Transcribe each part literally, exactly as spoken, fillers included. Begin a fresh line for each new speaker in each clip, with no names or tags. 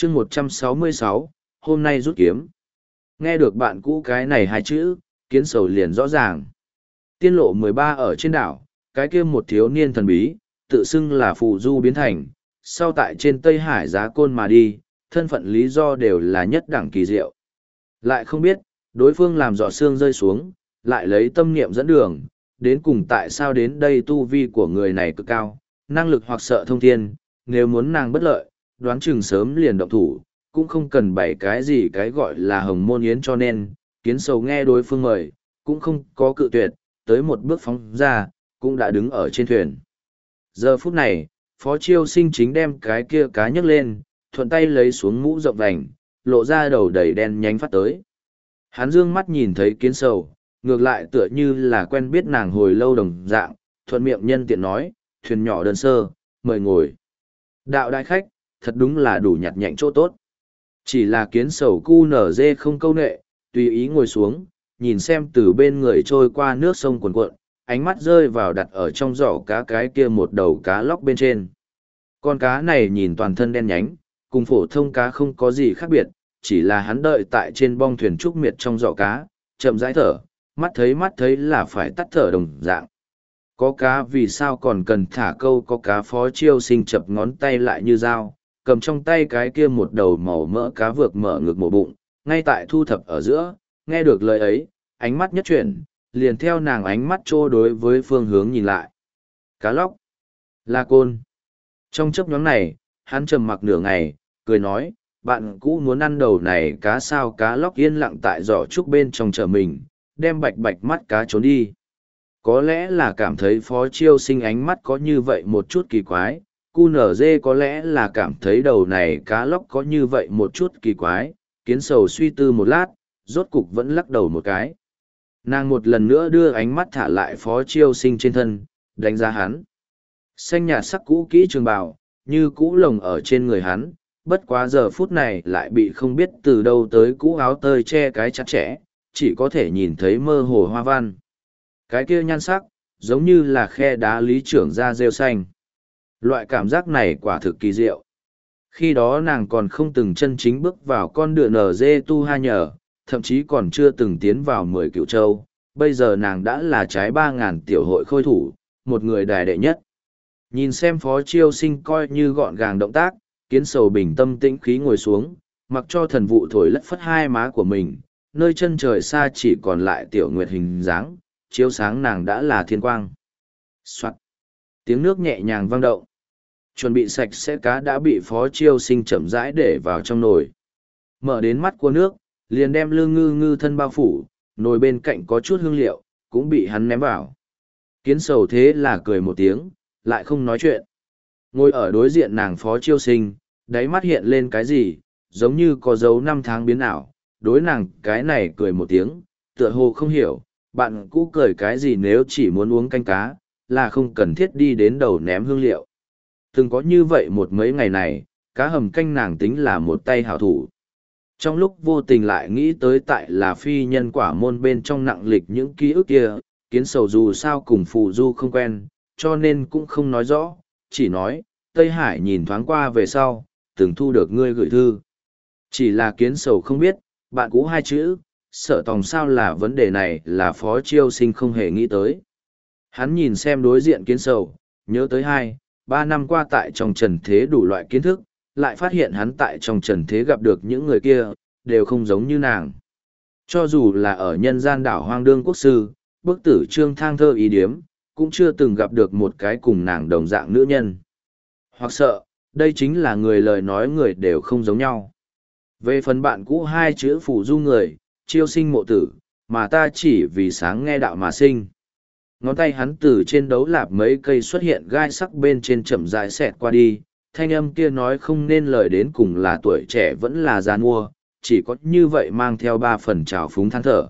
chương một trăm sáu mươi sáu, hôm nay rút kiếm. Nghe được bạn cũ cái này hai chữ, Kiến Sầu liền rõ ràng. Tiên lộ mười ba ở trên đảo, cái kia một thiếu niên thần bí, tự xưng là phù du biến thành, sau tại trên Tây Hải giá côn mà đi, thân phận lý do đều là nhất đẳng kỳ diệu. Lại không biết, đối phương làm giọt xương rơi xuống, lại lấy tâm niệm dẫn đường, đến cùng tại sao đến đây tu vi của người này cực cao, năng lực hoặc sợ thông thiên, nếu muốn nàng bất lợi, đoán chừng sớm liền động thủ, cũng không cần bày cái gì cái gọi là hồng môn yến, cho nên, Kiến Sầu nghe đối phương mời, cũng không có cự tuyệt, tới một bước phóng ra, cũng đã đứng ở trên thuyền. Giờ phút này, Phó Chiêu Sinh chính đem cái kia cá nhấc lên, thuận tay lấy xuống mũ rộng vành, lộ ra đầu đầy đen nhánh phát tới. Hắn dương mắt nhìn thấy Kiến Sầu, ngược lại tựa như là quen biết nàng hồi lâu đồng dạng, thuận miệng nhân tiện nói, thuyền nhỏ đơn sơ, mời ngồi. Đạo đại khách, thật đúng là đủ nhặt nhạnh chỗ tốt. Chỉ là Kiến Sầu cu nở dê không câu nệ, tùy ý ngồi xuống, nhìn xem từ bên người trôi qua nước sông cuồn cuộn, ánh mắt rơi vào đặt ở trong giỏ cá cái kia một đầu cá lóc bên trên. Con cá này nhìn toàn thân đen nhánh, cùng phổ thông cá không có gì khác biệt, chỉ là hắn đợi tại trên bong thuyền trúc miệt trong giỏ cá, chậm rãi thở, mắt thấy mắt thấy là phải tắt thở đồng dạng. Có cá vì sao còn cần thả câu, có cá Phó Chiêu Sinh chập ngón tay lại như dao, cầm trong tay cái kia một đầu màu mỡ cá vược mở ngực mổ bụng, ngay tại thu thập ở giữa, nghe được lời ấy, ánh mắt nhất chuyển, liền theo nàng ánh mắt trô đối với phương hướng nhìn lại. Cá lóc, là côn. Trong chấp nhóm này, hắn trầm mặc nửa ngày, cười nói, bạn cũ muốn ăn đầu này cá sao? Cá lóc yên lặng tại giỏ trúc bên trong chờ mình, đem bạch bạch mắt cá trốn đi. Có lẽ là cảm thấy Phó Chiêu Sinh ánh mắt có như vậy một chút kỳ quái, cu nở dê có lẽ là cảm thấy đầu này cá lóc có như vậy một chút kỳ quái, Kiến Sầu suy tư một lát, rốt cục vẫn lắc đầu một cái. Nàng một lần nữa đưa ánh mắt thả lại Phó Chiêu Sinh trên thân, đánh giá hắn. Xanh nhạt sắc cũ kỹ trường bào, như cũ lồng ở trên người hắn, bất quá giờ phút này lại bị không biết từ đâu tới cũ áo tơi che cái chặt chẽ, chỉ có thể nhìn thấy mơ hồ hoa văn. Cái kia nhan sắc, giống như là khe đá lý trưởng da rêu xanh. Loại cảm giác này quả thực kỳ diệu. Khi đó nàng còn không từng chân chính bước vào con đường nở dê tu ha nhờ, thậm chí còn chưa từng tiến vào mười cựu châu, bây giờ nàng đã là trái ba ngàn tiểu hội khôi thủ, một người đài đệ nhất. Nhìn xem Phó Chiêu Sinh coi như gọn gàng động tác, Kiến Sầu bình tâm tĩnh khí ngồi xuống, mặc cho thần vụ thổi lất phất hai má của mình, nơi chân trời xa chỉ còn lại tiểu nguyệt hình dáng, chiếu sáng nàng đã là thiên quang. Soạt. Tiếng nước nhẹ nhàng vang động. Chuẩn bị sạch sẽ cá đã bị Phó Chiêu Sinh chậm rãi để vào trong nồi. Mở đến mắt của nước, liền đem lương ngư ngư thân bao phủ, nồi bên cạnh có chút hương liệu, cũng bị hắn ném vào. Kiến Sầu thế là cười một tiếng, lại không nói chuyện. Ngồi ở đối diện nàng Phó Chiêu Sinh, đáy mắt hiện lên cái gì, giống như có dấu năm tháng biến ảo, đối nàng cái này cười một tiếng, tựa hồ không hiểu, bạn cũ cười cái gì nếu chỉ muốn uống canh cá, là không cần thiết đi đến đầu ném hương liệu. Từng có như vậy một mấy ngày này, cá hầm canh nàng tính là một tay hảo thủ. Trong lúc vô tình lại nghĩ tới tại là phi nhân quả môn bên trong nặng lịch những ký ức kia, Kiến Sầu dù sao cùng phù du không quen, cho nên cũng không nói rõ, chỉ nói, Tây Hải nhìn thoáng qua về sau, từng thu được ngươi gửi thư. Chỉ là Kiến Sầu không biết, bạn cũ hai chữ, sợ tòng sao là vấn đề này là Phó Chiêu Sinh không hề nghĩ tới. Hắn nhìn xem đối diện Kiến Sầu, nhớ tới hai, ba năm qua tại trong trần thế đủ loại kiến thức, lại phát hiện hắn tại trong trần thế gặp được những người kia, đều không giống như nàng. Cho dù là ở nhân gian đảo hoang đương quốc sư, bức tử trương thang thơ ý điếm, cũng chưa từng gặp được một cái cùng nàng đồng dạng nữ nhân. Hoặc sợ, đây chính là người lời nói người đều không giống nhau. Về phần bạn cũ hai chữ phủ du người, Chiêu Sinh mộ tử, mà ta chỉ vì sáng nghe đạo mà sinh. Ngón tay hắn từ trên đấu lạp mấy cây xuất hiện gai sắc bên trên chậm rãi xẹt qua đi, thanh âm kia nói không nên lời đến cùng là tuổi trẻ vẫn là già nua, chỉ có như vậy mang theo ba phần trào phúng than thở.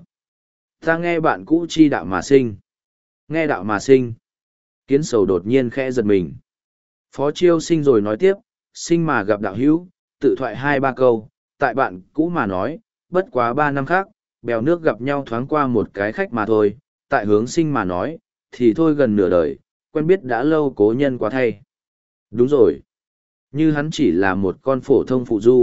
Ta nghe bạn cũ chi đạo mà sinh. Nghe đạo mà sinh. Kiến Sầu đột nhiên khẽ giật mình. Phó Chiêu Sinh rồi nói tiếp, sinh mà gặp đạo hữu, tự thoại hai ba câu, tại bạn cũ mà nói, bất quá ba năm khác, bèo nước gặp nhau thoáng qua một cái khách mà thôi, tại hướng sinh mà nói, thì thôi gần nửa đời, quen biết đã lâu cố nhân quá thay. Đúng rồi. Như hắn chỉ là một con phổ thông phụ du,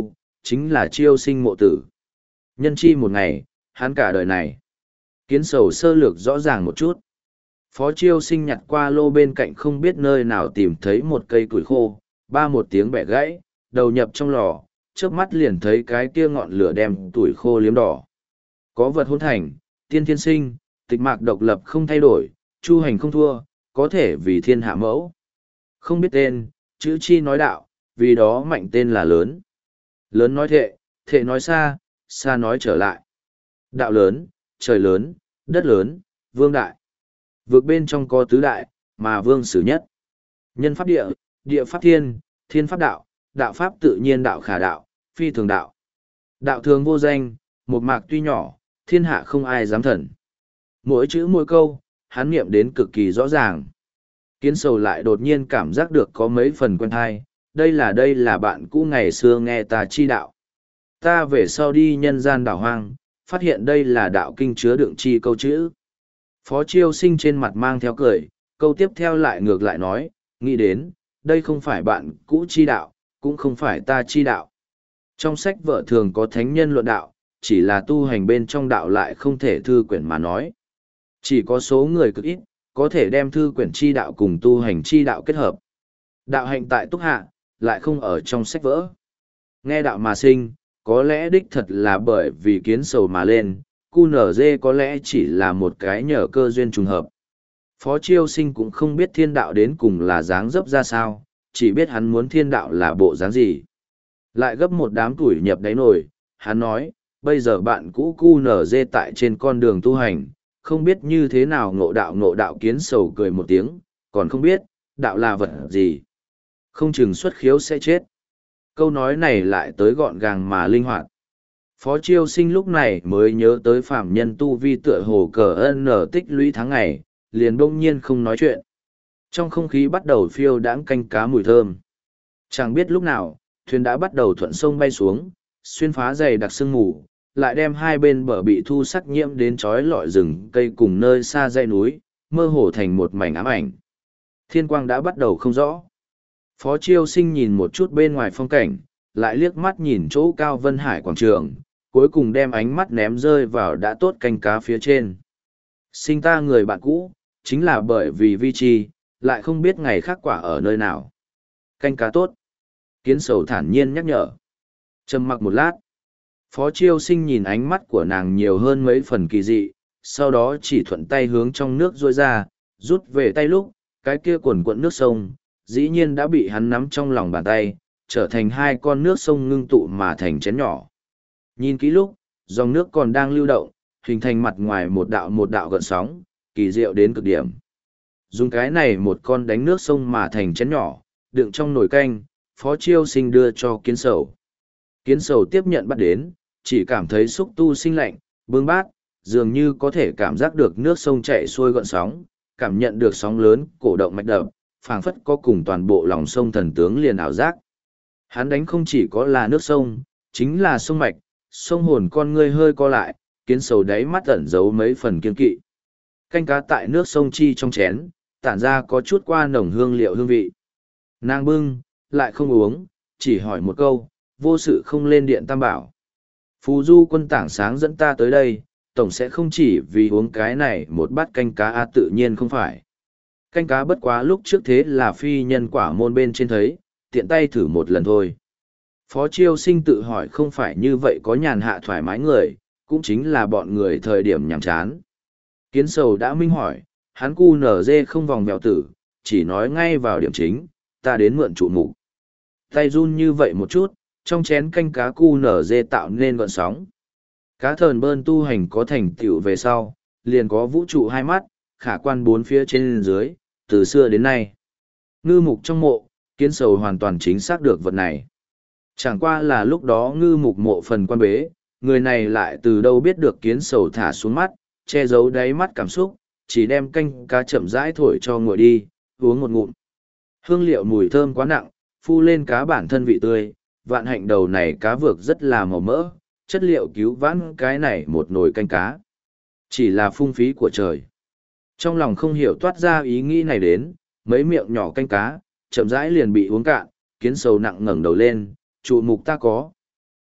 chính là chiêu sinh mộ tử. Nhân chi một ngày, hắn cả đời này. Kiến sầu sơ lược rõ ràng một chút. Phó chiêu sinh nhặt qua lô bên cạnh không biết nơi nào tìm thấy một cây củi khô, ba một tiếng bẻ gãy, đầu nhập trong lò, chớp mắt liền thấy cái kia ngọn lửa đem tuổi khô liếm đỏ. Có vật hôn thành, tiên thiên sinh, tịch mạc độc lập không thay đổi, chu hành không thua, có thể vì thiên hạ mẫu. Không biết tên, chữ chi nói đạo, vì đó mạnh tên là lớn. Lớn nói thệ, thệ nói xa, xa nói trở lại. Đạo lớn, trời lớn, đất lớn, vương đại. Vượt bên trong có tứ đại, mà vương xử nhất. Nhân pháp địa, địa pháp thiên, thiên pháp đạo, đạo pháp tự nhiên đạo khả đạo, phi thường đạo. Đạo thường vô danh, một mạc tuy nhỏ, thiên hạ không ai dám thần. Mỗi chữ mỗi câu, hắn niệm đến cực kỳ rõ ràng. Kiến sầu lại đột nhiên cảm giác được có mấy phần quen thai, đây là đây là bạn cũ ngày xưa nghe ta chi đạo. Ta về sau đi nhân gian đảo hoang, phát hiện đây là đạo kinh chứa đựng chi câu chữ. Phó chiêu sinh trên mặt mang theo cười, câu tiếp theo lại ngược lại nói, nghĩ đến, đây không phải bạn cũ chi đạo, cũng không phải ta chi đạo. Trong sách vợ thường có thánh nhân luận đạo, chỉ là tu hành bên trong đạo lại không thể thư quyển mà nói. Chỉ có số người cực ít, có thể đem thư quyển chi đạo cùng tu hành chi đạo kết hợp. Đạo hạnh tại túc hạ, lại không ở trong sách vỡ. Nghe đạo mà sinh, có lẽ đích thật là bởi vì kiến sầu mà lên, cu nở dê có lẽ chỉ là một cái nhờ cơ duyên trùng hợp. Phó chiêu sinh cũng không biết thiên đạo đến cùng là dáng dấp ra sao, chỉ biết hắn muốn thiên đạo là bộ dáng gì. Lại gấp một đám tuổi nhập đáy nồi, hắn nói, bây giờ bạn cũ cu nở dê tại trên con đường tu hành, không biết như thế nào ngộ đạo ngộ đạo. Kiến sầu cười một tiếng, còn không biết, đạo là vật gì. Không chừng xuất khiếu sẽ chết. Câu nói này lại tới gọn gàng mà linh hoạt. Phó chiêu sinh lúc này mới nhớ tới phạm nhân tu vi tựa hồ cờ ân nở tích lũy tháng ngày, liền bỗng nhiên không nói chuyện. Trong không khí bắt đầu phiêu đãng canh cá mùi thơm. Chẳng biết lúc nào, thuyền đã bắt đầu thuận sông bay xuống, xuyên phá dày đặc sương mù, lại đem hai bên bờ bị thu sắc nhiễm đến trói lọi rừng cây cùng nơi xa dãy núi, mơ hồ thành một mảnh ám ảnh. Thiên quang đã bắt đầu không rõ. Phó chiêu sinh nhìn một chút bên ngoài phong cảnh, lại liếc mắt nhìn chỗ cao Vân Hải quảng trường, cuối cùng đem ánh mắt ném rơi vào đã tốt canh cá phía trên. Sinh ta người bạn cũ, chính là bởi vì vi chi, lại không biết ngày khác quả ở nơi nào. Canh cá tốt. Kiến sầu thản nhiên nhắc nhở. Trầm mặc một lát. Phó chiêu sinh nhìn ánh mắt của nàng nhiều hơn mấy phần kỳ dị, sau đó chỉ thuận tay hướng trong nước rôi ra, rút về tay lúc, cái kia quần quận nước sông, dĩ nhiên đã bị hắn nắm trong lòng bàn tay, trở thành hai con nước sông ngưng tụ mà thành chén nhỏ. Nhìn kỹ lúc, dòng nước còn đang lưu động, hình thành mặt ngoài một đạo một đạo gợn sóng, kỳ diệu đến cực điểm. Dùng cái này một con đánh nước sông mà thành chén nhỏ, đựng trong nồi canh, phó chiêu sinh đưa cho kiến sầu. Kiến sầu tiếp nhận bắt đến, chỉ cảm thấy xúc tu sinh lạnh, bưng bát, dường như có thể cảm giác được nước sông chảy xuôi gợn sóng, cảm nhận được sóng lớn, cổ động mạch đập, phảng phất có cùng toàn bộ lòng sông thần tướng liền ảo giác. Hắn đánh không chỉ có là nước sông, chính là sông mạch, sông hồn con ngươi hơi co lại, kiến sầu đáy mắt ẩn giấu mấy phần kiên kỵ. Canh cá tại nước sông chi trong chén, tản ra có chút qua nồng hương liệu hương vị. Nàng bưng, lại không uống, chỉ hỏi một câu, vô sự không lên điện tam bảo. Phù du quân tảng sáng dẫn ta tới đây, tổng sẽ không chỉ vì uống cái này một bát canh cá a tự nhiên không phải. Canh cá bất quá lúc trước thế là phi nhân quả môn bên trên thấy, tiện tay thử một lần thôi. Phó chiêu sinh tự hỏi không phải như vậy có nhàn hạ thoải mái người, cũng chính là bọn người thời điểm nhàm chán. Kiến sầu đã minh hỏi, hắn cu nở dê không vòng vèo tử, chỉ nói ngay vào điểm chính, ta đến mượn trụ mục. Tay run như vậy một chút, trong chén canh cá cu nở dê tạo nên gọn sóng. Cá thờn bơn tu hành có thành tựu về sau, liền có vũ trụ hai mắt, khả quan bốn phía trên dưới, từ xưa đến nay. Ngư mục trong mộ, kiến sầu hoàn toàn chính xác được vật này. Chẳng qua là lúc đó ngư mục mộ phần quan bế, người này lại từ đâu biết được kiến sầu thả xuống mắt, che giấu đáy mắt cảm xúc, chỉ đem canh cá chậm rãi thổi cho nguội đi, uống một ngụm. Hương liệu mùi thơm quá nặng, phu lên cá bản thân vị tươi, vạn hạnh đầu này cá vược rất là màu mỡ, chất liệu cứu vãn cái này một nồi canh cá. Chỉ là phung phí của trời. Trong lòng không hiểu toát ra ý nghĩ này đến, mấy miệng nhỏ canh cá, chậm rãi liền bị uống cạn, kiến sầu nặng ngẩng đầu lên, trụ mục ta có.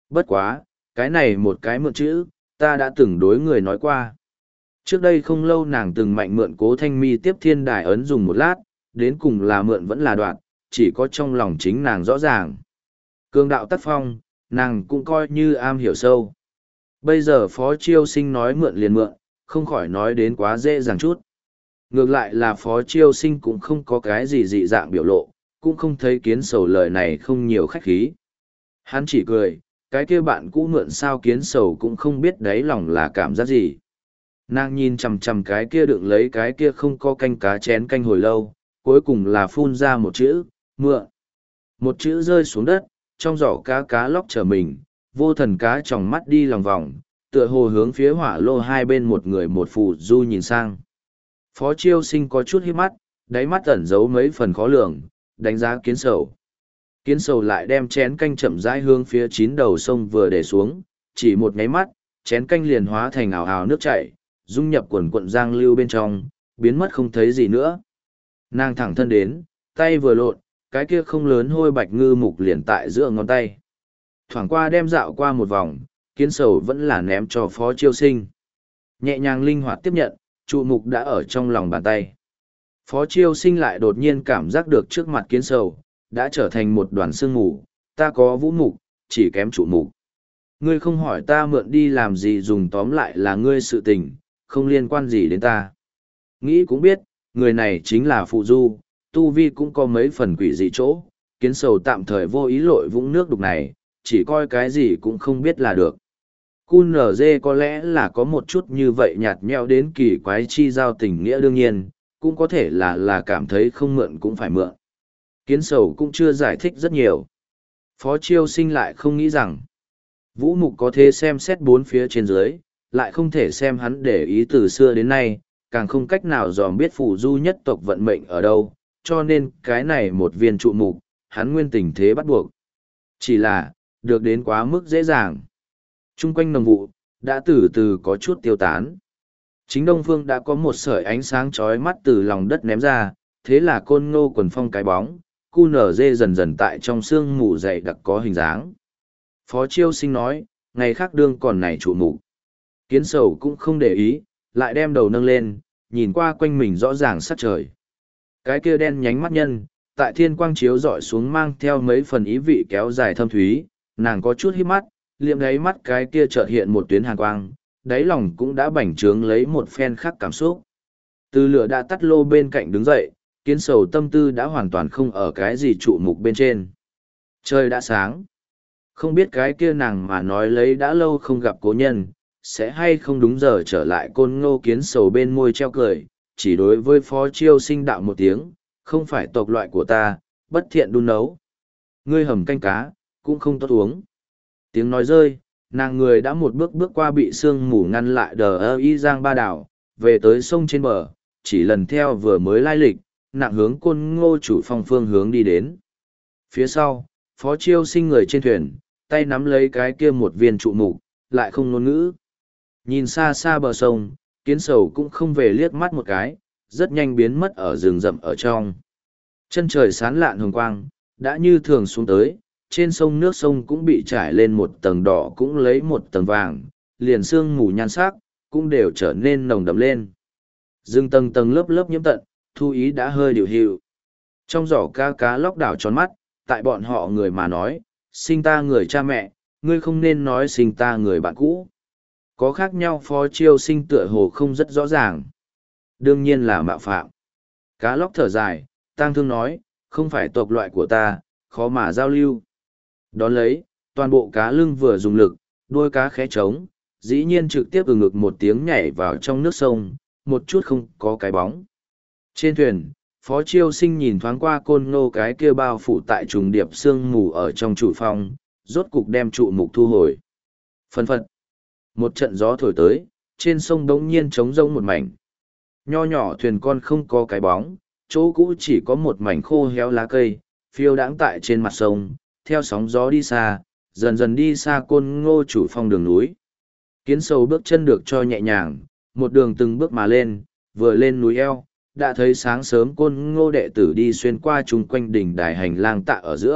Bất quá, cái này một cái mượn chữ, ta đã từng đối người nói qua. Trước đây không lâu nàng từng mạnh mượn Cố Thanh Mi tiếp thiên đài ấn dùng một lát, đến cùng là mượn vẫn là đoạn, chỉ có trong lòng chính nàng rõ ràng. Cương đạo tác phong, nàng cũng coi như am hiểu sâu. Bây giờ Phó Chiêu Sinh nói mượn liền mượn, không khỏi nói đến quá dễ dàng chút. Ngược lại là Phó Chiêu Sinh cũng không có cái gì dị dạng biểu lộ, cũng không thấy Kiến Sầu lời này không nhiều khách khí. Hắn chỉ cười, cái kia bạn cũ mượn sao Kiến Sầu cũng không biết đáy lòng là cảm giác gì. Nàng nhìn chằm chằm cái kia đựng lấy cái kia không có canh cá chén canh hồi lâu, cuối cùng là phun ra một chữ, mượn. Một chữ rơi xuống đất, trong giỏ cá cá lóc trở mình, vô thần cá tròng mắt đi lòng vòng, tựa hồ hướng phía hỏa lô hai bên một người một phù du nhìn sang. Phó Chiêu Sinh có chút hiếp mắt, đáy mắt ẩn giấu mấy phần khó lường, đánh giá Kiến Sầu. Kiến Sầu lại đem chén canh chậm rãi hướng phía chín đầu sông vừa để xuống, chỉ một nháy mắt, chén canh liền hóa thành ảo ảo nước chảy, dung nhập quần quận giang lưu bên trong, biến mất không thấy gì nữa. Nàng thẳng thân đến, tay vừa lộn, cái kia không lớn hôi bạch ngư mục liền tại giữa ngón tay. Thoảng qua đem dạo qua một vòng, Kiến Sầu vẫn là ném cho Phó Chiêu Sinh. Nhẹ nhàng linh hoạt tiếp nhận, trụ mục đã ở trong lòng bàn tay. Phó Chiêu Sinh lại đột nhiên cảm giác được trước mặt Kiến Sầu, đã trở thành một đoàn sương mù, ta có vũ mục, chỉ kém trụ mục. Ngươi không hỏi ta mượn đi làm gì dùng tóm lại là ngươi sự tình, không liên quan gì đến ta. Nghĩ cũng biết, người này chính là Phụ Du, Tu Vi cũng có mấy phần quỷ dị chỗ, Kiến Sầu tạm thời vô ý lội vũng nước đục này, chỉ coi cái gì cũng không biết là được. Cun nở dê có lẽ là có một chút như vậy nhạt nhẽo đến kỳ quái chi giao tình nghĩa đương nhiên, cũng có thể là là cảm thấy không mượn cũng phải mượn. Kiến Sầu cũng chưa giải thích rất nhiều. Phó Chiêu Sinh lại không nghĩ rằng, Vũ Mục có thể xem xét bốn phía trên dưới, lại không thể xem hắn để ý từ xưa đến nay, càng không cách nào dòm biết Phù Du nhất tộc vận mệnh ở đâu, cho nên cái này một viên trụ mục, hắn nguyên tình thế bắt buộc. Chỉ là, được đến quá mức dễ dàng. Trung quanh nồng vụ, đã từ từ có chút tiêu tán. Chính Đông Phương đã có một sợi ánh sáng chói mắt từ lòng đất ném ra, thế là Côn Ngô quần phong cái bóng, cu nở dê dần dần tại trong sương mù dày đặc có hình dáng. Phó Chiêu Sinh nói, ngày khác đương còn này trụ mục. Kiến Sầu cũng không để ý, lại đem đầu nâng lên, nhìn qua quanh mình rõ ràng sát trời. Cái kia đen nhánh mắt nhân, tại thiên quang chiếu dọi xuống mang theo mấy phần ý vị kéo dài thâm thúy, nàng có chút híp mắt, liệm đáy mắt cái kia chợt hiện một tuyến hàn quang, đáy lòng cũng đã bành trướng lấy một phen khác cảm xúc. Từ lửa đã tắt lô bên cạnh đứng dậy, Kiến Sầu tâm tư đã hoàn toàn không ở cái gì trụ mục bên trên. Trời đã sáng. Không biết cái kia nàng mà nói lấy đã lâu không gặp cố nhân, sẽ hay không đúng giờ trở lại Côn Ngô. Kiến Sầu bên môi treo cười, chỉ đối với Phó Chiêu Sinh đạo một tiếng, không phải tộc loại của ta, bất thiện đun nấu. Ngươi hầm canh cá, cũng không tốt uống. Tiếng nói rơi, nàng người đã một bước bước qua bị sương mù ngăn lại đờ ơ y giang ba đảo, về tới sông trên bờ, chỉ lần theo vừa mới lai lịch, nặng hướng Côn Ngô chủ phong phương hướng đi đến. Phía sau, Phó Chiêu Sinh người trên thuyền, tay nắm lấy cái kia một viên trụ mục, lại không ngôn ngữ. Nhìn xa xa bờ sông, Kiến Sầu cũng không về liếc mắt một cái, rất nhanh biến mất ở rừng rậm ở trong. Chân trời sán lạn hồng quang, đã như thường xuống tới, trên sông nước sông cũng bị trải lên một tầng đỏ cũng lấy một tầng vàng, liền sương mù nhan sắc, cũng đều trở nên nồng đậm lên. Rừng tầng tầng lớp lớp nhiễm tận, thu ý đã hơi điều hiệu. Trong giỏ cá cá lóc đảo tròn mắt, tại bọn họ người mà nói, sinh ta người cha mẹ, ngươi không nên nói sinh ta người bạn cũ. Có khác nhau. Phó Chiêu Sinh tựa hồ không rất rõ ràng. Đương nhiên là mạo phạm. Cá lóc thở dài, tang thương nói, không phải tộc loại của ta, khó mà giao lưu. Đón lấy, toàn bộ cá lưng vừa dùng lực, đuôi cá khẽ trống, dĩ nhiên trực tiếp từ ngực một tiếng nhảy vào trong nước sông, một chút không có cái bóng. Trên thuyền, Phó Chiêu Sinh nhìn thoáng qua Côn Ngô cái kia bao phủ tại trùng điệp sương mù ở trong chủ phong, rốt cục đem trụ mục thu hồi. Phân phật. Một trận gió thổi tới, trên sông đống nhiên trống rông một mảnh. Nho nhỏ thuyền con không có cái bóng, chỗ cũ chỉ có một mảnh khô héo lá cây, phiêu đãng tại trên mặt sông, theo sóng gió đi xa, dần dần đi xa Côn Ngô chủ phong đường núi. Kiến Sầu bước chân được cho nhẹ nhàng, một đường từng bước mà lên, vừa lên núi eo, đã thấy sáng sớm Côn Ngô đệ tử đi xuyên qua chung quanh đỉnh đài hành lang tạ ở giữa,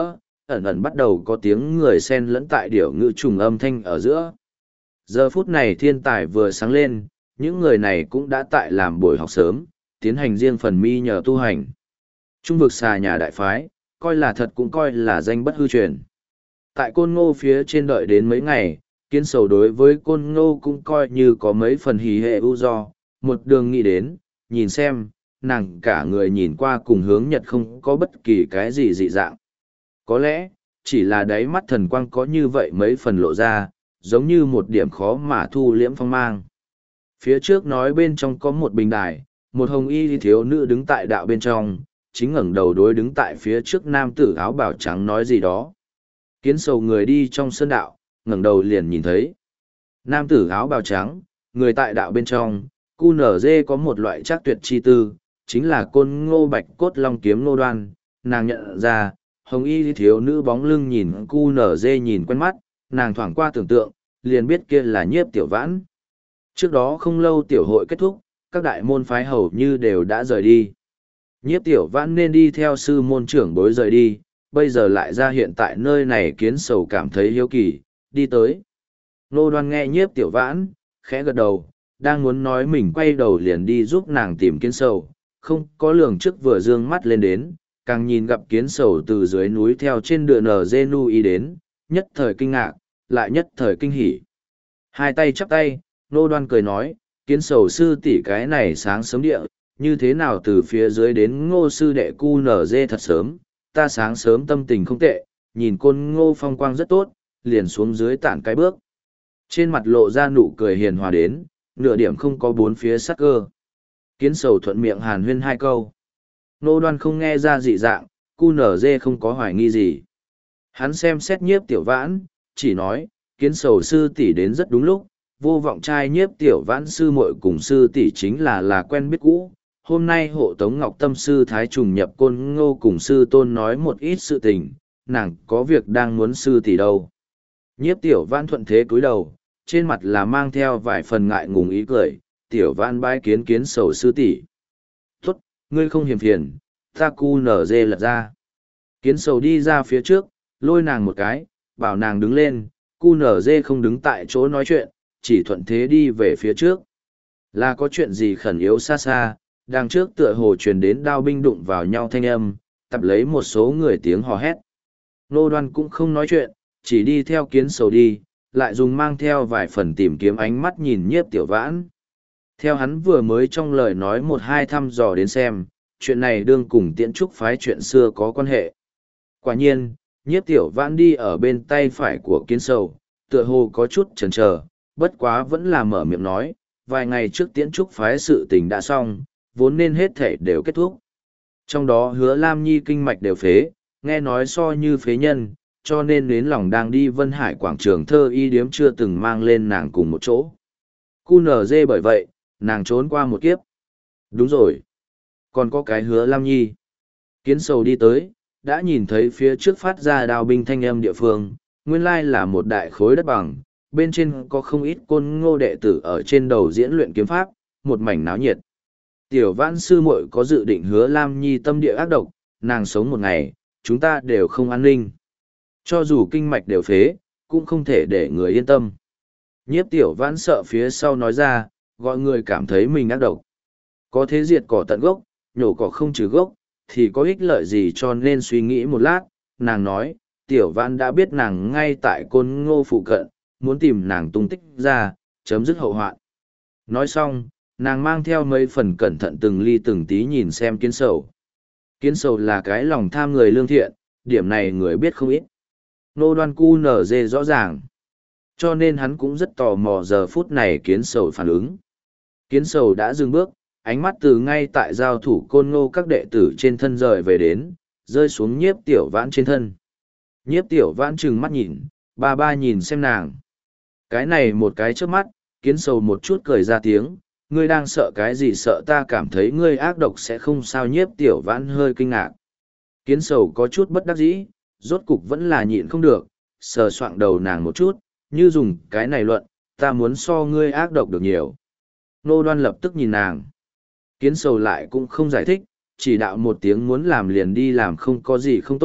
ẩn ẩn bắt đầu có tiếng người xen lẫn tại điểu ngữ trùng âm thanh ở giữa. Giờ phút này thiên tài vừa sáng lên, những người này cũng đã tại làm buổi học sớm, tiến hành riêng phần mi nhờ tu hành. Trung vực xà nhà đại phái, coi là thật cũng coi là danh bất hư truyền. Tại Côn Ngô phía trên đợi đến mấy ngày, Kiến Sầu đối với Côn Ngô cũng coi như có mấy phần hỉ hệ ưu do, một đường nghĩ đến, nhìn xem, nàng cả người nhìn qua cùng hướng nhật không có bất kỳ cái gì dị dạng. Có lẽ, chỉ là đáy mắt thần quang có như vậy mấy phần lộ ra, giống như một điểm khó mà thu liễm phong mang. Phía trước nói bên trong có một bình đài, một hồng y thiếu nữ đứng tại đạo bên trong, chính ngẩng đầu đối đứng tại phía trước nam tử áo bào trắng nói gì đó. Kiến Sầu người đi trong sơn đạo, ngẩng đầu liền nhìn thấy. Nam tử áo bào trắng, người tại đạo bên trong, cu nở dê có một loại chắc tuyệt chi tư, chính là Côn Ngô bạch cốt long kiếm Ngô Đoan. Nàng nhận ra, hồng y thiếu nữ bóng lưng nhìn cu nở dê nhìn quen mắt, nàng thoảng qua tưởng tượng, liền biết kia là Nhiếp Tiểu Vãn. Trước đó không lâu tiểu hội kết thúc, các đại môn phái hầu như đều đã rời đi. Nhiếp Tiểu Vãn nên đi theo sư môn trưởng bối rời đi, bây giờ lại ra hiện tại nơi này. Kiến Sầu cảm thấy hiếu kỳ, đi tới. Ngô Đoan nghe Nhiếp Tiểu Vãn, khẽ gật đầu, đang muốn nói mình quay đầu liền đi giúp nàng tìm Kiến Sầu, không có lường trước vừa dương mắt lên đến, càng nhìn gặp Kiến Sầu từ dưới núi theo trên đường nở dê nu y đến, nhất thời kinh ngạc, lại nhất thời kinh hỉ. Hai tay chắp tay, Ngô Đoan cười nói, Kiến Sầu sư tỷ cái này sáng sớm địa, như thế nào từ phía dưới đến Ngô sư đệ cu nở dê thật sớm, ta sáng sớm tâm tình không tệ, nhìn Côn Ngô phong quang rất tốt, liền xuống dưới tản cái bước. Trên mặt lộ ra nụ cười hiền hòa đến, nửa điểm không có bốn phía sắc cơ. Kiến Sầu thuận miệng hàn huyên hai câu. Ngô Đoan không nghe ra dị dạng, cu nở dê không có hoài nghi gì. Hắn xem xét Nhiếp Tiểu Vãn, chỉ nói, Kiến Sầu sư tỷ đến rất đúng lúc, vô vọng trai Nhiếp Tiểu Vãn sư muội cùng sư tỷ chính là là quen biết cũ. Hôm nay hộ tống Ngọc Tâm sư Thái trùng nhập Côn Ngô cùng sư tôn nói một ít sự tình, nàng có việc đang muốn sư tỷ đâu. Nhiếp Tiểu Vãn thuận thế cúi đầu, trên mặt là mang theo vài phần ngại ngùng ý cười, Tiểu Vãn bái kiến Kiến Sầu sư tỷ. Tốt, ngươi không hiểm phiền, ta cu nở dê lật ra. Kiến Sầu đi ra phía trước, lôi nàng một cái, bảo nàng đứng lên, cu nở dê không đứng tại chỗ nói chuyện, chỉ thuận thế đi về phía trước. Là có chuyện gì khẩn yếu xa xa, đằng trước tựa hồ truyền đến đao binh đụng vào nhau thanh âm, tập lấy một số người tiếng hò hét. Ngô Đoan cũng không nói chuyện, chỉ đi theo Kiến Sầu đi, lại dùng mang theo vài phần tìm kiếm ánh mắt nhìn Nhiếp Tiểu Vãn. Theo hắn vừa mới trong lời nói một hai thăm dò đến xem, chuyện này đương cùng Tiễn Trúc phái chuyện xưa có quan hệ. Quả nhiên, Nhiếp Tiểu Vãn đi ở bên tay phải của Kiến Sầu, tựa hồ có chút chần chờ, bất quá vẫn là mở miệng nói, vài ngày trước Tiễn Trúc phái sự tình đã xong, vốn nên hết thể đều kết thúc. Trong đó Hứa Lam Nhi kinh mạch đều phế, nghe nói so như phế nhân, cho nên đến lòng đang đi Vân Hải quảng trường thơ y điếm chưa từng mang lên nàng cùng một chỗ. Cu nở dê bởi vậy, nàng trốn qua một kiếp. Đúng rồi. Còn có cái Hứa Lam Nhi. Kiến Sầu đi tới, đã nhìn thấy phía trước phát ra đao binh thanh âm địa phương, nguyên lai là một đại khối đất bằng, bên trên có không ít Côn Ngô đệ tử ở trên đầu diễn luyện kiếm pháp, một mảnh náo nhiệt. Tiểu Vãn sư muội có dự định Hứa Lam Nhi tâm địa ác độc, nàng sống một ngày, chúng ta đều không an ninh. Cho dù kinh mạch đều phế, cũng không thể để người yên tâm. Nhiếp Tiểu Vãn sợ phía sau nói ra, gọi người cảm thấy mình ác độc. Có thế diệt cỏ tận gốc, nhổ cỏ không trừ gốc, thì có ích lợi gì, cho nên suy nghĩ một lát, nàng nói, Tiểu Vãn đã biết nàng ngay tại Côn Ngô phụ cận, muốn tìm nàng tung tích ra, chấm dứt hậu hoạn. Nói xong, nàng mang theo mấy phần cẩn thận từng ly từng tí nhìn xem Kiến Sầu. Kiến Sầu là cái lòng tham người lương thiện, điểm này người biết không ít. Ngô Đoan cu nở dê rõ ràng. Cho nên hắn cũng rất tò mò giờ phút này Kiến Sầu phản ứng. Kiến Sầu đã dừng bước, ánh mắt từ ngay tại giao thủ Côn Ngô các đệ tử trên thân rời về đến, rơi xuống Nhiếp Tiểu Vãn trên thân. Nhiếp Tiểu Vãn trừng mắt nhìn, ba ba nhìn xem nàng. Cái này một cái trước mắt, Kiến Sầu một chút cười ra tiếng, ngươi đang sợ cái gì, sợ ta cảm thấy ngươi ác độc sẽ không sao. Nhiếp Tiểu Vãn hơi kinh ngạc. Kiến Sầu có chút bất đắc dĩ, rốt cục vẫn là nhịn không được, sờ soạng đầu nàng một chút, như dùng cái này luận, ta muốn so ngươi ác độc được nhiều. Ngô Đoan lập tức nhìn nàng. Kiến Sầu lại cũng không giải thích, chỉ đạo một tiếng muốn làm liền đi làm, không có gì không tốt,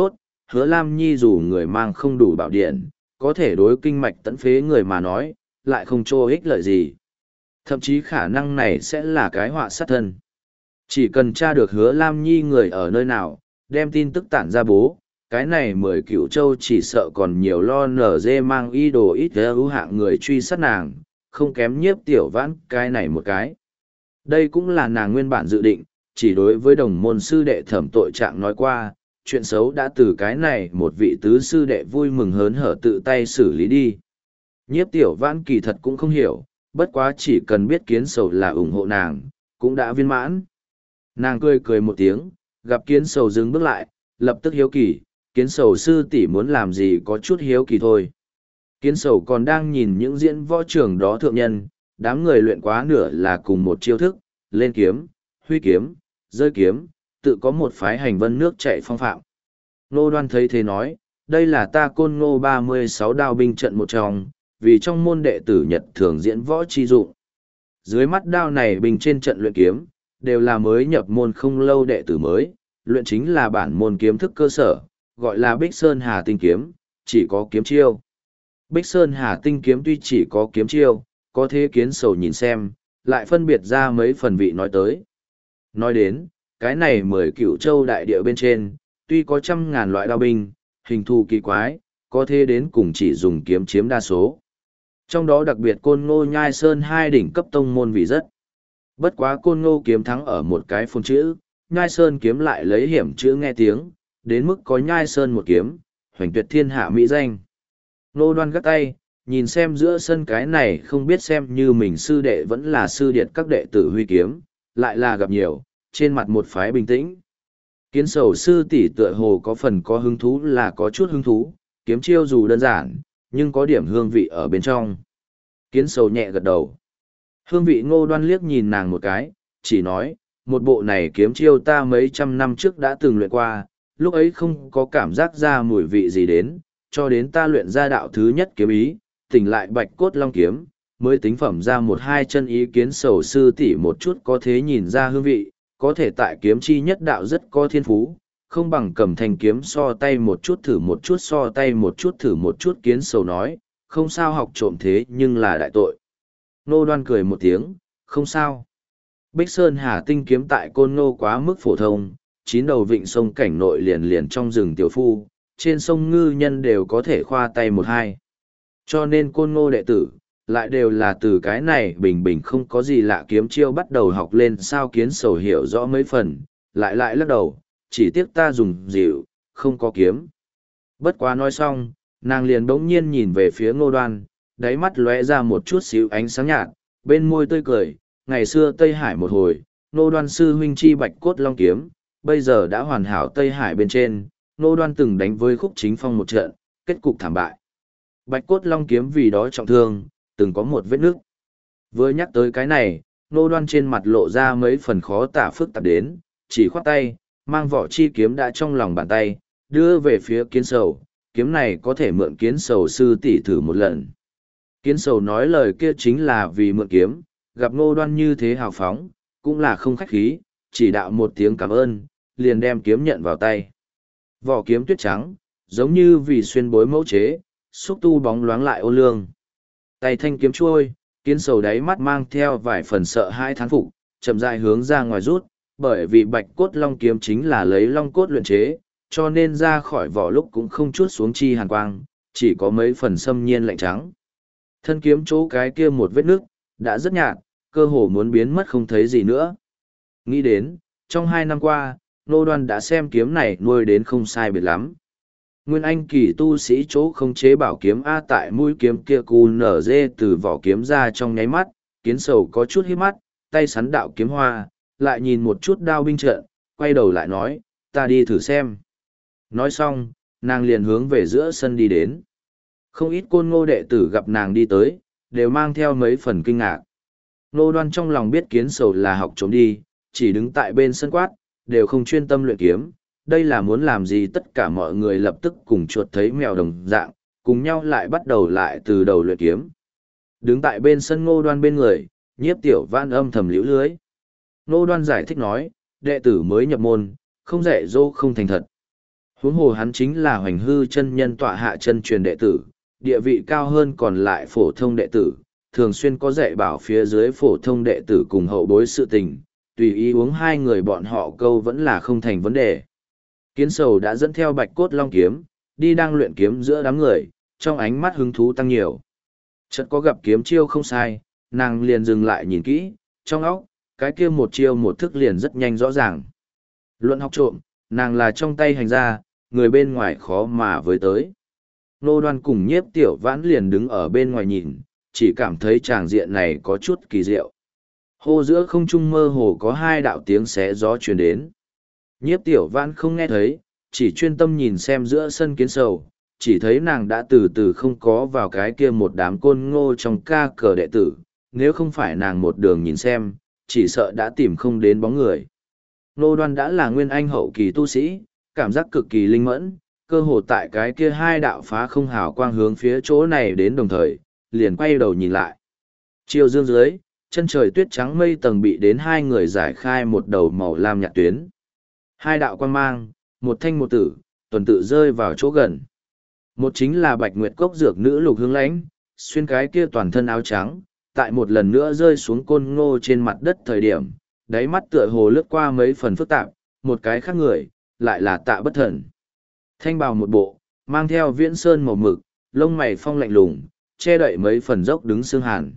Hứa Lam Nhi dù người mang không đủ bảo điện, có thể đối kinh mạch tẫn phế người mà nói, lại không cho ích lợi gì. Thậm chí khả năng này sẽ là cái họa sát thân. Chỉ cần tra được Hứa Lam Nhi người ở nơi nào, đem tin tức tản ra bố, cái này mười cựu châu chỉ sợ còn nhiều lo nở dê mang y đồ ít ưu hạng người truy sát nàng, không kém nhiếp tiểu vãn cái này một cái. Đây cũng là nàng nguyên bản dự định, chỉ đối với đồng môn sư đệ thẩm tội trạng nói qua, chuyện xấu đã từ cái này một vị tứ sư đệ vui mừng hớn hở tự tay xử lý đi. Nhiếp tiểu vãn kỳ thật cũng không hiểu, bất quá chỉ cần biết kiến sầu là ủng hộ nàng, cũng đã viên mãn. Nàng cười cười một tiếng, gặp kiến sầu dừng bước lại, lập tức hiếu kỳ, kiến sầu sư tỷ muốn làm gì có chút hiếu kỳ thôi. Kiến sầu còn đang nhìn những diễn võ trường đó thượng nhân, đám người luyện quá nửa là cùng một chiêu thức, lên kiếm, huy kiếm, rơi kiếm, tự có một phái hành vân nước chạy phong phạm. Nô Đoan thấy thế nói, đây là ta côn ngô ba mươi sáu đao binh trận một trong, vì trong môn đệ tử Nhật thường diễn võ chi dụng. Dưới mắt đao này binh trên trận luyện kiếm, đều là mới nhập môn không lâu đệ tử mới, luyện chính là bản môn kiếm thức cơ sở, gọi là Bích Sơn Hà Tinh Kiếm, chỉ có kiếm chiêu. Bích Sơn Hà Tinh Kiếm tuy chỉ có kiếm chiêu, có thế kiến sầu nhìn xem, lại phân biệt ra mấy phần vị nói tới. Nói đến, cái này mười cửu châu đại địa bên trên, tuy có trăm ngàn loại đao binh, hình thù kỳ quái, có thế đến cùng chỉ dùng kiếm chiếm đa số. Trong đó đặc biệt Côn Ngô Nhai Sơn hai đỉnh cấp tông môn vì rất. Bất quá Côn Ngô kiếm thắng ở một cái phồn chữ, Nhai Sơn kiếm lại lấy hiểm chữ nghe tiếng, đến mức có Nhai Sơn một kiếm, hoành tuyệt thiên hạ mỹ danh. Nô Đoan gắt tay, nhìn xem giữa sân cái này không biết xem như mình sư đệ vẫn là sư điệt các đệ tử huy kiếm, lại là gặp nhiều, trên mặt một phái bình tĩnh. Kiến sầu sư tỷ tựa hồ có phần có hứng thú là có chút hứng thú, kiếm chiêu dù đơn giản, nhưng có điểm hương vị ở bên trong. Kiến sầu nhẹ gật đầu. Hương vị Ngô Đoan liếc nhìn nàng một cái, chỉ nói, một bộ này kiếm chiêu ta mấy trăm năm trước đã từng luyện qua, lúc ấy không có cảm giác ra mùi vị gì đến, cho đến ta luyện ra đạo thứ nhất kiếm ý, tỉnh lại bạch cốt long kiếm, mới tính phẩm ra một hai chân ý. Kiến sầu sư tỷ một chút có thế nhìn ra hương vị, có thể tại kiếm chi nhất đạo rất có thiên phú, không bằng cầm thanh kiếm so tay một chút thử một chút so tay một chút thử một chút. Kiến sầu nói, không sao học trộm thế nhưng là đại tội. Nô Đoan cười một tiếng, không sao. Bích Sơn Hà Tinh kiếm tại Côn Ngô quá mức phổ thông, chín đầu vịnh sông cảnh nội liền liền trong rừng tiểu phu, trên sông ngư nhân đều có thể khoa tay một hai. Cho nên Côn Ngô đệ tử, lại đều là từ cái này bình bình không có gì lạ kiếm chiêu bắt đầu học lên. Sao Kiến sầu hiểu rõ mấy phần, lại lại lắc đầu, chỉ tiếc ta dùng dịu, không có kiếm. Bất quá nói xong, nàng liền bỗng nhiên nhìn về phía Ngô Đoan, đáy mắt lóe ra một chút xíu ánh sáng nhạt, bên môi tươi cười, ngày xưa Tây Hải một hồi, Ngô Đoan sư huynh chi bạch cốt long kiếm, bây giờ đã hoàn hảo Tây Hải bên trên, Ngô Đoan từng đánh với Khúc Chính Phong một trận, kết cục thảm bại. Bạch cốt long kiếm vì đó trọng thương, từng có một vết nước. Vừa nhắc tới cái này, Ngô Đoan trên mặt lộ ra mấy phần khó tả phức tạp đến, chỉ khoát tay, mang vỏ chi kiếm đã trong lòng bàn tay, đưa về phía Kiến sầu, kiếm này có thể mượn Kiến sầu sư tỷ thử một lần. Kiến sầu nói lời kia chính là vì mượn kiếm, gặp Ngô Đoan như thế hào phóng, cũng là không khách khí, chỉ đạo một tiếng cảm ơn, liền đem kiếm nhận vào tay. Vỏ kiếm tuyết trắng, giống như vì xuyên bối mẫu chế, xúc tu bóng loáng lại ô lương. Tay thanh kiếm chuôi, Kiến sầu đáy mắt mang theo vài phần sợ hai thán phục, chậm rãi hướng ra ngoài rút, bởi vì bạch cốt long kiếm chính là lấy long cốt luyện chế, cho nên ra khỏi vỏ lúc cũng không chút xuống chi hàn quang, chỉ có mấy phần xâm nhiên lạnh trắng. Thân kiếm chỗ cái kia một vết nước, đã rất nhạt, cơ hồ muốn biến mất không thấy gì nữa. Nghĩ đến, trong hai năm qua, Nô Đoan đã xem kiếm này nuôi đến không sai biệt lắm. Nguyên Anh kỳ tu sĩ chỗ không chế bảo kiếm A tại mũi kiếm kia cù nở dê từ vỏ kiếm ra trong nháy mắt, Kiến sầu có chút hít mắt, tay sắn đạo kiếm hoa, lại nhìn một chút đao binh trận, quay đầu lại nói, ta đi thử xem. Nói xong, nàng liền hướng về giữa sân đi đến. Không ít Côn Ngô đệ tử gặp nàng đi tới, đều mang theo mấy phần kinh ngạc. Nô Đoan trong lòng biết Kiến sầu là học trốn đi, chỉ đứng tại bên sân quát, đều không chuyên tâm luyện kiếm. Đây là muốn làm gì? Tất cả mọi người lập tức cùng chuột thấy mèo đồng dạng, cùng nhau lại bắt đầu lại từ đầu luyện kiếm. Đứng tại bên sân Ngô Đoan bên người, Nhiếp Tiểu Vãn âm thầm liễu lưới. Ngô Đoan giải thích nói, đệ tử mới nhập môn, không dạy dỗ không thành thật. Huống hồ hắn chính là Hoành Hư chân nhân tọa hạ chân truyền đệ tử, địa vị cao hơn còn lại phổ thông đệ tử, thường xuyên có dạy bảo phía dưới phổ thông đệ tử cùng hậu bối sự tình, tùy ý uống hai người bọn họ câu vẫn là không thành vấn đề. Kiến sầu đã dẫn theo bạch cốt long kiếm, đi đang luyện kiếm giữa đám người, trong ánh mắt hứng thú tăng nhiều. Chợt có gặp kiếm chiêu không sai, nàng liền dừng lại nhìn kỹ, trong óc, cái kia một chiêu một thức liền rất nhanh rõ ràng. Luận học trộm, nàng là trong tay hành gia, người bên ngoài khó mà với tới. Nô Đoan cùng Nhiếp Tiểu Vãn liền đứng ở bên ngoài nhìn, chỉ cảm thấy tràng diện này có chút kỳ diệu. Hô giữa không trung mơ hồ có hai đạo tiếng xé gió truyền đến. Nhiếp Tiểu Vãn không nghe thấy, chỉ chuyên tâm nhìn xem giữa sân Kiến sầu, chỉ thấy nàng đã từ từ không có vào cái kia một đám côn ngô trong ca cờ đệ tử, nếu không phải nàng một đường nhìn xem, chỉ sợ đã tìm không đến bóng người. Nô Đoan đã là nguyên anh hậu kỳ tu sĩ, cảm giác cực kỳ linh mẫn, cơ hồ tại cái kia hai đạo phá không hào quang hướng phía chỗ này đến đồng thời, liền quay đầu nhìn lại. Chiều dương dưới, chân trời tuyết trắng mây tầng bị đến hai người giải khai một đầu màu lam nhạt tuyến. Hai đạo quang mang, một thanh một tử, tuần tự rơi vào chỗ gần. Một chính là Bạch Nguyệt Cốc dược nữ Lục Hương Lãnh, xuyên cái kia toàn thân áo trắng, tại một lần nữa rơi xuống côn ngô trên mặt đất thời điểm, đáy mắt tựa hồ lướt qua mấy phần phức tạp, một cái khác người, lại là Tạ Bất Thần. Thanh bào một bộ, mang theo viễn sơn màu mực, lông mày phong lạnh lùng, che đậy mấy phần dốc đứng xương hàn.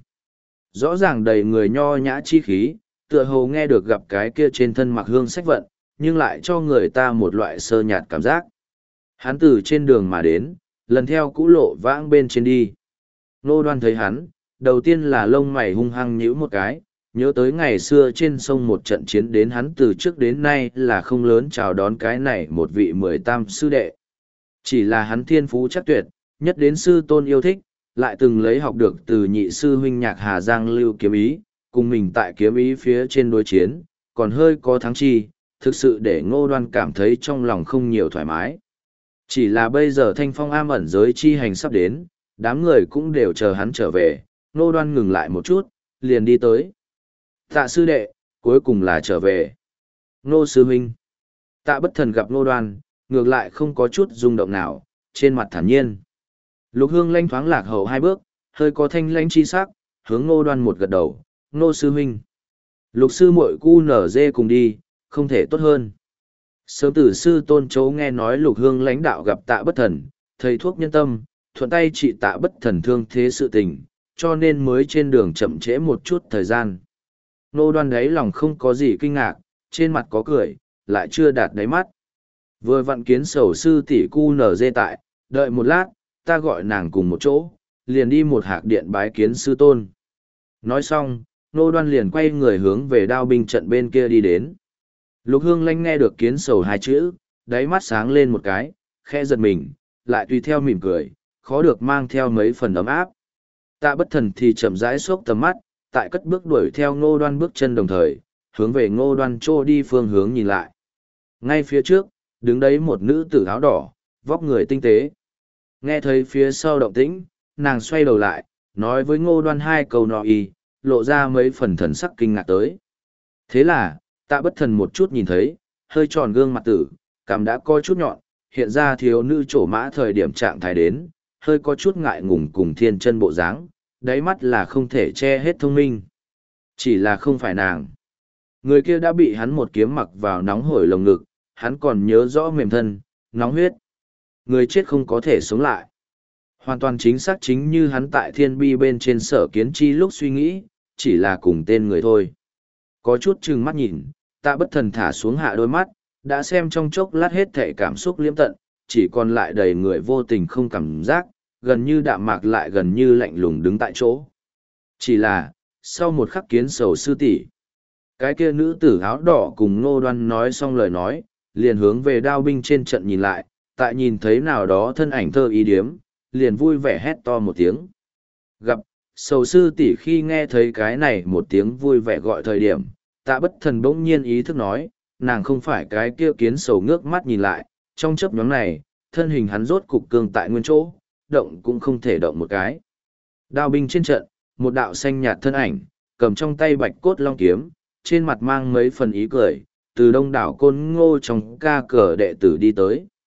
Rõ ràng đầy người nho nhã chi khí, tựa hồ nghe được gặp cái kia trên thân mặc hương sách vận, nhưng lại cho người ta một loại sơ nhạt cảm giác. Hắn từ trên đường mà đến, lần theo cũ lộ vãng bên trên đi. Nô Đoan thấy hắn, đầu tiên là lông mày hung hăng nhíu một cái, nhớ tới ngày xưa trên sông một trận chiến đến hắn từ trước đến nay là không lớn chào đón cái này một vị mười tam sư đệ. Chỉ là hắn thiên phú chắc tuyệt, nhất đến sư tôn yêu thích, lại từng lấy học được từ nhị sư huynh nhạc Hà Giang lưu kiếm ý, cùng mình tại kiếm ý phía trên đối chiến, còn hơi có thắng chi, thực sự để Ngô Đoan cảm thấy trong lòng không nhiều thoải mái. Chỉ là bây giờ thanh phong am ẩn giới chi hành sắp đến, đám người cũng đều chờ hắn trở về, Ngô Đoan ngừng lại một chút, liền đi tới. Tạ sư đệ, cuối cùng là trở về. Ngô sư huynh. Tạ Bất Thần gặp Ngô Đoan, ngược lại không có chút rung động nào, trên mặt thản nhiên. Lục Hương Lãnh thoáng lạc hậu hai bước, hơi có thanh lãnh chi sắc, hướng Ngô Đoan một gật đầu, Ngô sư huynh. Lục sư muội cu nở dê cùng đi, không thể tốt hơn. Sớm từ sư tôn chấu nghe nói Lục Hương Lãnh đạo gặp Tạ Bất Thần, thầy thuốc nhân tâm, thuận tay trị Tạ Bất Thần thương thế sự tình, cho nên mới trên đường chậm trễ một chút thời gian. Ngô Đoan đáy lòng không có gì kinh ngạc, trên mặt có cười, lại chưa đạt đáy mắt. Vừa vặn Kiến sầu sư tỷ cu nở dê tại, đợi một lát, ta gọi nàng cùng một chỗ, liền đi một hạc điện bái kiến sư tôn. Nói xong, Ngô Đoan liền quay người hướng về đao binh trận bên kia đi đến. Lục Hương Lãnh nghe được Kiến sầu hai chữ, đáy mắt sáng lên một cái, khẽ giật mình, lại tùy theo mỉm cười, khó được mang theo mấy phần ấm áp. Tạ Bất Thần thì chậm rãi xốc tầm mắt, tại cất bước đuổi theo Ngô Đoan bước chân đồng thời, hướng về Ngô Đoan trô đi phương hướng nhìn lại. Ngay phía trước, đứng đấy một nữ tử áo đỏ, vóc người tinh tế. Nghe thấy phía sau động tĩnh, nàng xoay đầu lại, nói với Ngô Đoan hai câu nọ y, lộ ra mấy phần thần sắc kinh ngạc tới. Thế là, Tạ Bất Thần một chút nhìn thấy, hơi tròn gương mặt tử, cằm đã coi chút nhọn, hiện ra thiếu nữ trổ mã thời điểm trạng thái đến, hơi có chút ngại ngùng cùng thiên chân bộ dáng, đáy mắt là không thể che hết thông minh. Chỉ là không phải nàng. Người kia đã bị hắn một kiếm mặc vào nóng hổi lồng ngực, hắn còn nhớ rõ mềm thân, nóng huyết. Người chết không có thể sống lại. Hoàn toàn chính xác chính như hắn tại thiên bi bên trên sở kiến chi lúc suy nghĩ, chỉ là cùng tên người thôi. Có chút chừng mắt nhìn, Tạ Bất Thần thả xuống hạ đôi mắt, đã xem trong chốc lát hết thể cảm xúc liễm tận, chỉ còn lại đầy người vô tình không cảm giác, gần như đạm mạc lại gần như lạnh lùng đứng tại chỗ. Chỉ là, sau một khắc Kiến sầu sư tỷ, cái kia nữ tử áo đỏ cùng Ngô Đoan nói xong lời nói, liền hướng về đao binh trên trận nhìn lại, tại nhìn thấy nào đó thân ảnh thơ ý điếm, liền vui vẻ hét to một tiếng. Gặp, sầu sư tỷ khi nghe thấy cái này một tiếng vui vẻ gọi thời điểm, Tạ Bất Thần bỗng nhiên ý thức nói, nàng không phải cái kia Kiến sầu ngước mắt nhìn lại, trong chớp nhoáng này, thân hình hắn rốt cục cương tại nguyên chỗ, động cũng không thể động một cái. Đao binh trên trận, một đạo xanh nhạt thân ảnh, cầm trong tay bạch cốt long kiếm, trên mặt mang mấy phần ý cười, từ đông đảo côn ngô trong ca cờ đệ tử đi tới.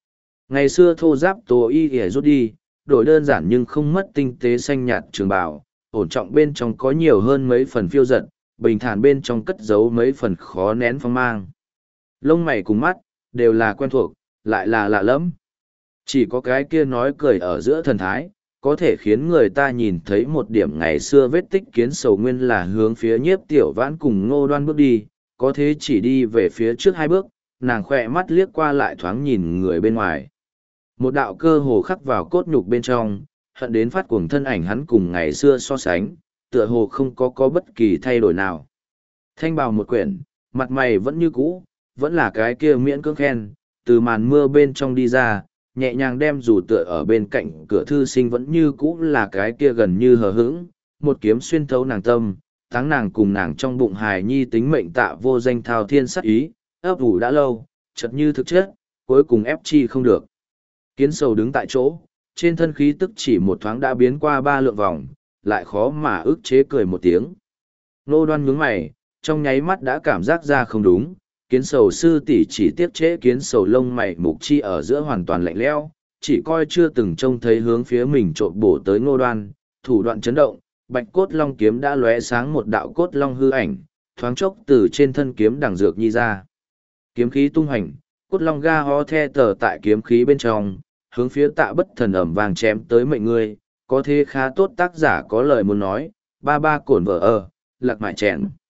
Ngày xưa thô giáp tố y ỉa rút đi, đổi đơn giản nhưng không mất tinh tế xanh nhạt trường bào, ổn trọng bên trong có nhiều hơn mấy phần phiêu giật, bình thản bên trong cất giấu mấy phần khó nén phong mang. Lông mày cùng mắt, đều là quen thuộc, lại là lạ lẫm. Chỉ có cái kia nói cười ở giữa thần thái, có thể khiến người ta nhìn thấy một điểm ngày xưa vết tích kiến sầu nguyên là hướng phía nhiếp tiểu vãn cùng ngô đoan bước đi, có thế chỉ đi về phía trước hai bước, nàng khỏe mắt liếc qua lại thoáng nhìn người bên ngoài. Một đạo cơ hồ khắc vào cốt nhục bên trong, hận đến phát cuồng thân ảnh hắn cùng ngày xưa so sánh, tựa hồ không có có bất kỳ thay đổi nào. Thanh bào một quyển, mặt mày vẫn như cũ, vẫn là cái kia miễn cưỡng khen, từ màn mưa bên trong đi ra, nhẹ nhàng đem dù tựa ở bên cạnh cửa thư sinh vẫn như cũ là cái kia gần như hờ hững, một kiếm xuyên thấu nàng tâm, táng nàng cùng nàng trong bụng hài nhi tính mệnh tạ vô danh thao thiên sát ý, ấp ủ đã lâu, chật như thực chất, cuối cùng ép chi không được. Kiến sầu đứng tại chỗ, trên thân khí tức chỉ một thoáng đã biến qua ba lượng vòng, lại khó mà ức chế cười một tiếng. Nô Đoan nhướng mày, trong nháy mắt đã cảm giác ra không đúng, kiến sầu sư tỷ chỉ tiếp chế kiến sầu lông mày mục chi ở giữa hoàn toàn lạnh lẽo, chỉ coi chưa từng trông thấy hướng phía mình trộn bổ tới Ngô Đoan, thủ đoạn chấn động, bạch cốt long kiếm đã lóe sáng một đạo cốt long hư ảnh, thoáng chốc từ trên thân kiếm đằng dược nhi ra. Kiếm khí tung hành, cốt long ga ho the tờ tại kiếm khí bên trong, hướng phía tạ bất thần ẩm vàng chém tới mệnh ngươi, có thế khá tốt tác giả có lời muốn nói, ba ba cổn vợ ở, lạc mại chèn.